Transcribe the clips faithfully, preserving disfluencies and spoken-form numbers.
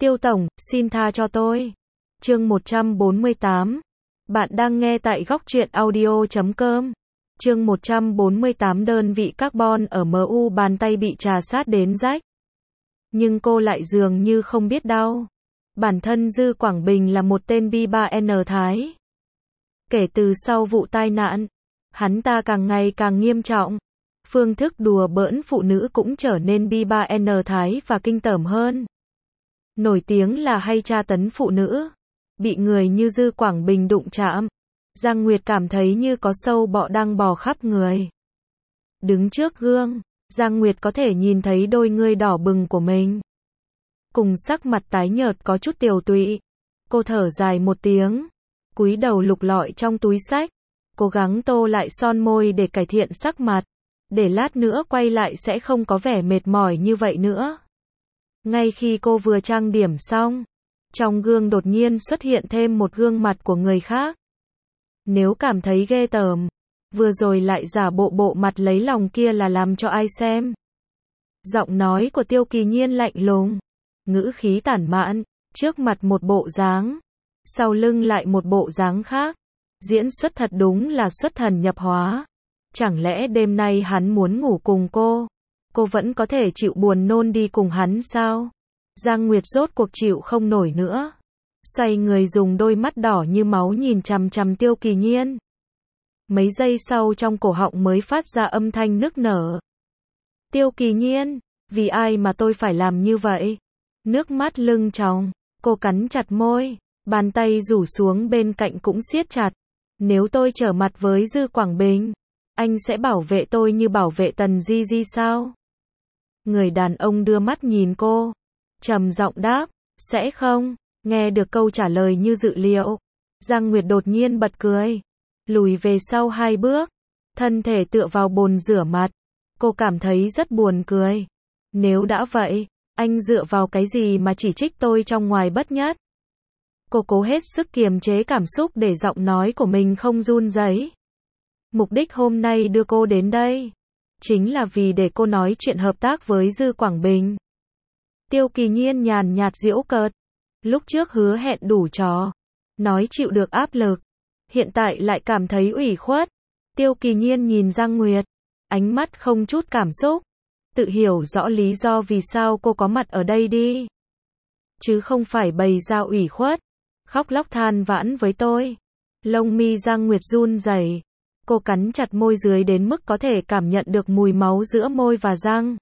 Tiêu tổng, xin tha cho tôi. Chương một trăm bốn mươi tám. Bạn đang nghe tại góc truyện audio chấm com. Chương một trăm bốn mươi tám. Đơn vị carbon ở em u bàn tay bị trà sát đến rách. Nhưng cô lại dường như không biết đau. Bản thân Dư Quảng Bình là một tên bi ba en Thái. Kể từ sau vụ tai nạn, hắn ta càng ngày càng nghiêm trọng. Phương thức đùa bỡn phụ nữ cũng trở nên bi ba en Thái và kinh tởm hơn. Nổi tiếng là hay tra tấn phụ nữ. Bị người như Dư Quảng Bình đụng chạm, Giang Nguyệt cảm thấy như có sâu bọ đang bò khắp người. Đứng trước gương, Giang Nguyệt có thể nhìn thấy đôi ngươi đỏ bừng của mình. Cùng sắc mặt tái nhợt có chút tiều tụy. Cô thở dài một tiếng, cúi đầu lục lọi trong túi xách, cố gắng tô lại son môi để cải thiện sắc mặt, để lát nữa quay lại sẽ không có vẻ mệt mỏi như vậy nữa. Ngay khi cô vừa trang điểm xong, trong gương đột nhiên xuất hiện thêm một gương mặt của người khác. Nếu cảm thấy ghê tởm, vừa rồi lại giả bộ bộ mặt lấy lòng kia là làm cho ai xem. Giọng nói của Tiêu Kỳ Nhiên lạnh lùng, ngữ khí tản mạn, trước mặt một bộ dáng, sau lưng lại một bộ dáng khác. Diễn xuất thật đúng là xuất thần nhập hóa. Chẳng lẽ đêm nay hắn muốn ngủ cùng cô, cô vẫn có thể chịu buồn nôn đi cùng hắn sao? Giang Nguyệt rốt cuộc chịu không nổi nữa, xoay người dùng đôi mắt đỏ như máu nhìn chằm chằm Tiêu Kỳ Nhiên. Mấy giây sau trong cổ họng mới phát ra âm thanh nức nở. Tiêu Kỳ Nhiên, vì ai mà tôi phải làm như vậy? Nước mắt lưng tròng, cô cắn chặt môi, bàn tay rủ xuống bên cạnh cũng siết chặt. Nếu tôi trở mặt với Dư Quảng Bình, anh sẽ bảo vệ tôi như bảo vệ Tần Di Di sao? Người đàn ông đưa mắt nhìn cô, trầm giọng đáp, sẽ không. Nghe được câu trả lời như dự liệu, Giang Nguyệt đột nhiên bật cười, lùi về sau hai bước, thân thể tựa vào bồn rửa mặt. Cô cảm thấy rất buồn cười. Nếu đã vậy, anh dựa vào cái gì mà chỉ trích tôi trong ngoài bất nhất? Cô cố hết sức kiềm chế cảm xúc để giọng nói của mình không run rẩy. Mục đích hôm nay đưa cô đến đây, chính là vì để cô nói chuyện hợp tác với Dư Quảng Bình. Tiêu Kỳ Nhiên nhàn nhạt giễu cợt. Lúc trước hứa hẹn đủ trò, nói chịu được áp lực, hiện tại lại cảm thấy ủy khuất. Tiêu Kỳ Nhiên nhìn Giang Nguyệt, ánh mắt không chút cảm xúc, tự hiểu rõ lý do vì sao cô có mặt ở đây đi, chứ không phải bày ra ủy khuất, khóc lóc than vãn với tôi. Lông mi Giang Nguyệt run rẩy, cô cắn chặt môi dưới đến mức có thể cảm nhận được mùi máu giữa môi và răng.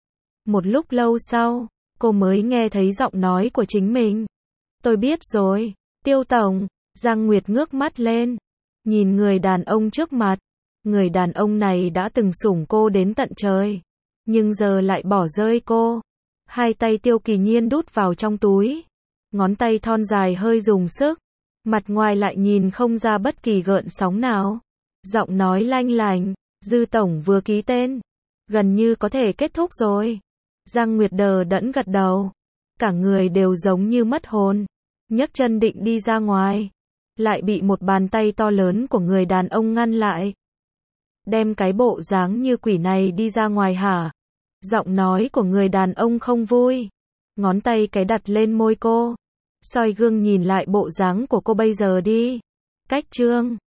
Một lúc lâu sau, cô mới nghe thấy giọng nói của chính mình. Tôi biết rồi, Tiêu tổng. Giang Nguyệt ngước mắt lên, nhìn người đàn ông trước mặt. Người đàn ông này đã từng sủng cô đến tận trời, nhưng giờ lại bỏ rơi cô. Hai tay Tiêu Kỳ Nhiên đút vào trong túi, ngón tay thon dài hơi dùng sức, mặt ngoài lại nhìn không ra bất kỳ gợn sóng nào. Giọng nói lanh lành, Dư tổng vừa ký tên, gần như có thể kết thúc rồi. Giang Nguyệt đờ đẫn gật đầu, cả người đều giống như mất hồn, nhấc chân định đi ra ngoài, lại bị một bàn tay to lớn của người đàn ông ngăn lại. Đem cái bộ dáng như quỷ này đi ra ngoài hả? Giọng nói của người đàn ông không vui, ngón tay cái đặt lên môi cô, soi gương nhìn lại bộ dáng của cô bây giờ đi. Cách chương